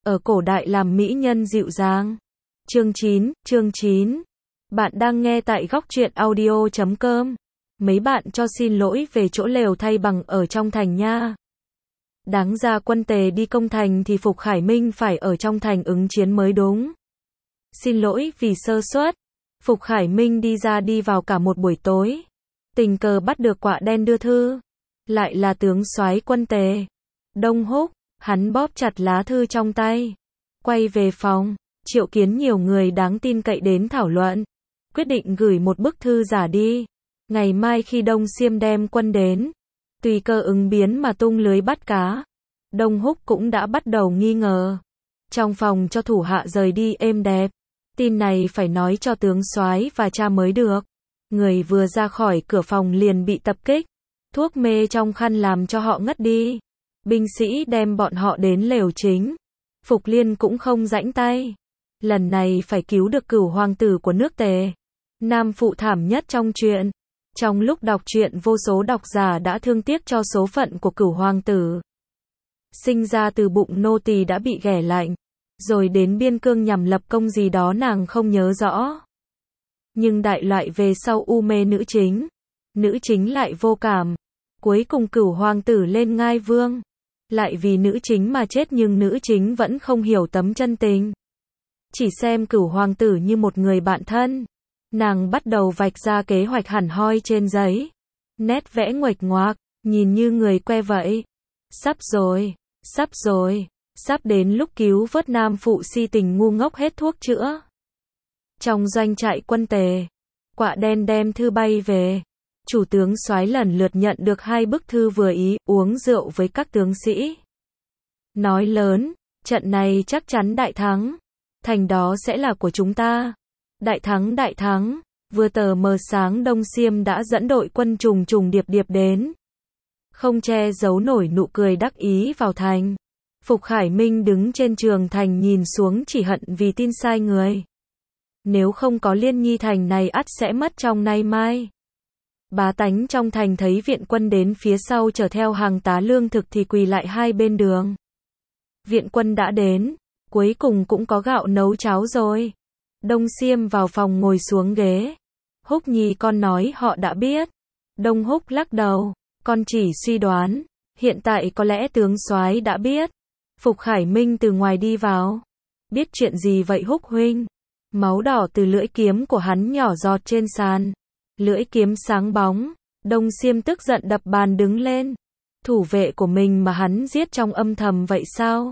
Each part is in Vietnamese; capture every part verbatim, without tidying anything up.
ở cổ đại làm mỹ nhân dịu dàng. Chương chín, chương chín. Bạn đang nghe tại góc truyện audio chấm com. Mấy bạn cho xin lỗi về chỗ lều thay bằng ở trong thành nha. Đáng ra quân Tề đi công thành thì Phục Khải Minh phải ở trong thành ứng chiến mới đúng. Xin lỗi vì sơ suất. Phục Khải Minh đi ra đi vào cả một buổi tối. Tình cờ bắt được Quạ Đen đưa thư. Lại là tướng soái quân Tề. Đông Húc, hắn bóp chặt lá thư trong tay. Quay về phòng, triệu kiến nhiều người đáng tin cậy đến thảo luận. Quyết định gửi một bức thư giả đi. Ngày mai khi Đông Xiêm đem quân đến, tùy cơ ứng biến mà tung lưới bắt cá. Đông Húc cũng đã bắt đầu nghi ngờ. Trong phòng cho thủ hạ rời đi êm đẹp. Tin này phải nói cho tướng soái và cha mới được. Người vừa ra khỏi cửa phòng liền bị tập kích. Thuốc mê trong khăn làm cho họ ngất đi. Binh sĩ đem bọn họ đến lều chính. Phục Liên cũng không rãnh tay. Lần này phải cứu được cửu hoàng tử của nước Tề. Nam phụ thảm nhất trong truyện. Trong lúc đọc truyện vô số độc giả đã thương tiếc cho số phận của cửu hoàng tử. Sinh ra từ bụng nô tỳ đã bị ghẻ lạnh. Rồi đến biên cương nhằm lập công gì đó nàng không nhớ rõ. Nhưng đại loại về sau u mê nữ chính. Nữ chính lại vô cảm. Cuối cùng cửu hoàng tử lên ngai vương. Lại vì nữ chính mà chết nhưng nữ chính vẫn không hiểu tấm chân tình. Chỉ xem cửu hoàng tử như một người bạn thân. Nàng bắt đầu vạch ra kế hoạch hẳn hoi trên giấy. Nét vẽ nguệch ngoạc, nhìn như người que vậy. Sắp rồi, sắp rồi, sắp đến lúc cứu vớt nam phụ si tình ngu ngốc hết thuốc chữa. Trong doanh trại quân Tề, Quạ Đen đem thư bay về. Chủ tướng soái lần lượt nhận được hai bức thư vừa ý, uống rượu với các tướng sĩ. Nói lớn, trận này chắc chắn đại thắng. Thành đó sẽ là của chúng ta. Đại thắng đại thắng, vừa tờ mờ sáng Đông Xiêm đã dẫn đội quân trùng trùng điệp điệp đến. Không che giấu nổi nụ cười đắc ý vào thành. Phục Khải Minh đứng trên trường thành nhìn xuống chỉ hận vì tin sai người. Nếu không có Liên Nhi thành này ắt sẽ mất trong nay mai. Bá tánh trong thành thấy viện quân đến phía sau chở theo hàng tá lương thực thì quỳ lại hai bên đường. Viện quân đã đến, cuối cùng cũng có gạo nấu cháo rồi. Đông Xiêm vào phòng ngồi xuống ghế. Húc Nhi con nói họ đã biết. Đông Húc lắc đầu, con chỉ suy đoán, hiện tại có lẽ tướng soái đã biết. Phục Khải Minh từ ngoài đi vào. Biết chuyện gì vậy Húc huynh? Máu đỏ từ lưỡi kiếm của hắn nhỏ giọt trên sàn. Lưỡi kiếm sáng bóng. Đông Xiêm tức giận đập bàn đứng lên. Thủ vệ của mình mà hắn giết trong âm thầm vậy sao?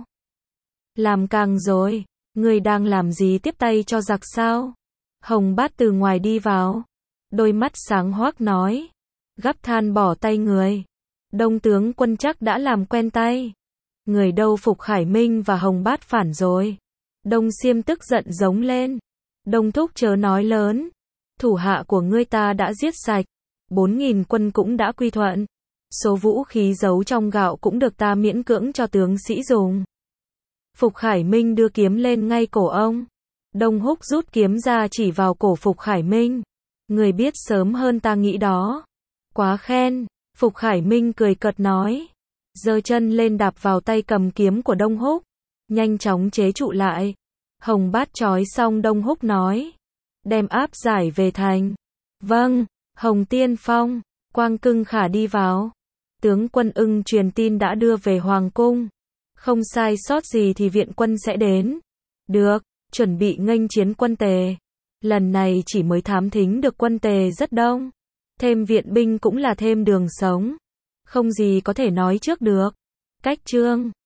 Làm càng rồi. Người đang làm gì tiếp tay cho giặc sao? Hồng Bát từ ngoài đi vào. Đôi mắt sáng hoác nói. Gắp than bỏ tay người. Đông tướng quân chắc đã làm quen tay. Người đâu Phục Khải Minh và Hồng Bát phản rồi. Đông Xiêm tức giận giống lên. Đông thúc chớ nói lớn. Thủ hạ của ngươi ta đã giết sạch. Bốn nghìn quân cũng đã quy thuận. Số vũ khí giấu trong gạo cũng được ta miễn cưỡng cho tướng sĩ dùng. Phục Khải Minh đưa kiếm lên ngay cổ ông. Đông Húc rút kiếm ra chỉ vào cổ Phục Khải Minh. Người biết sớm hơn ta nghĩ đó. Quá khen. Phục Khải Minh cười cợt nói. Giơ chân lên đạp vào tay cầm kiếm của Đông Húc. Nhanh chóng chế trụ lại. Hồng Bát trói xong Đông Húc nói. Đem áp giải về thành. Vâng. Hồng Tiên Phong. Quang Cưng Khả đi vào. Tướng quân Ưng truyền tin đã đưa về Hoàng cung. Không sai sót gì thì viện quân sẽ đến. Được, chuẩn bị nghênh chiến quân Tề. Lần này chỉ mới thám thính được quân Tề rất đông. Thêm viện binh cũng là thêm đường sống. Không gì có thể nói trước được. Cách chương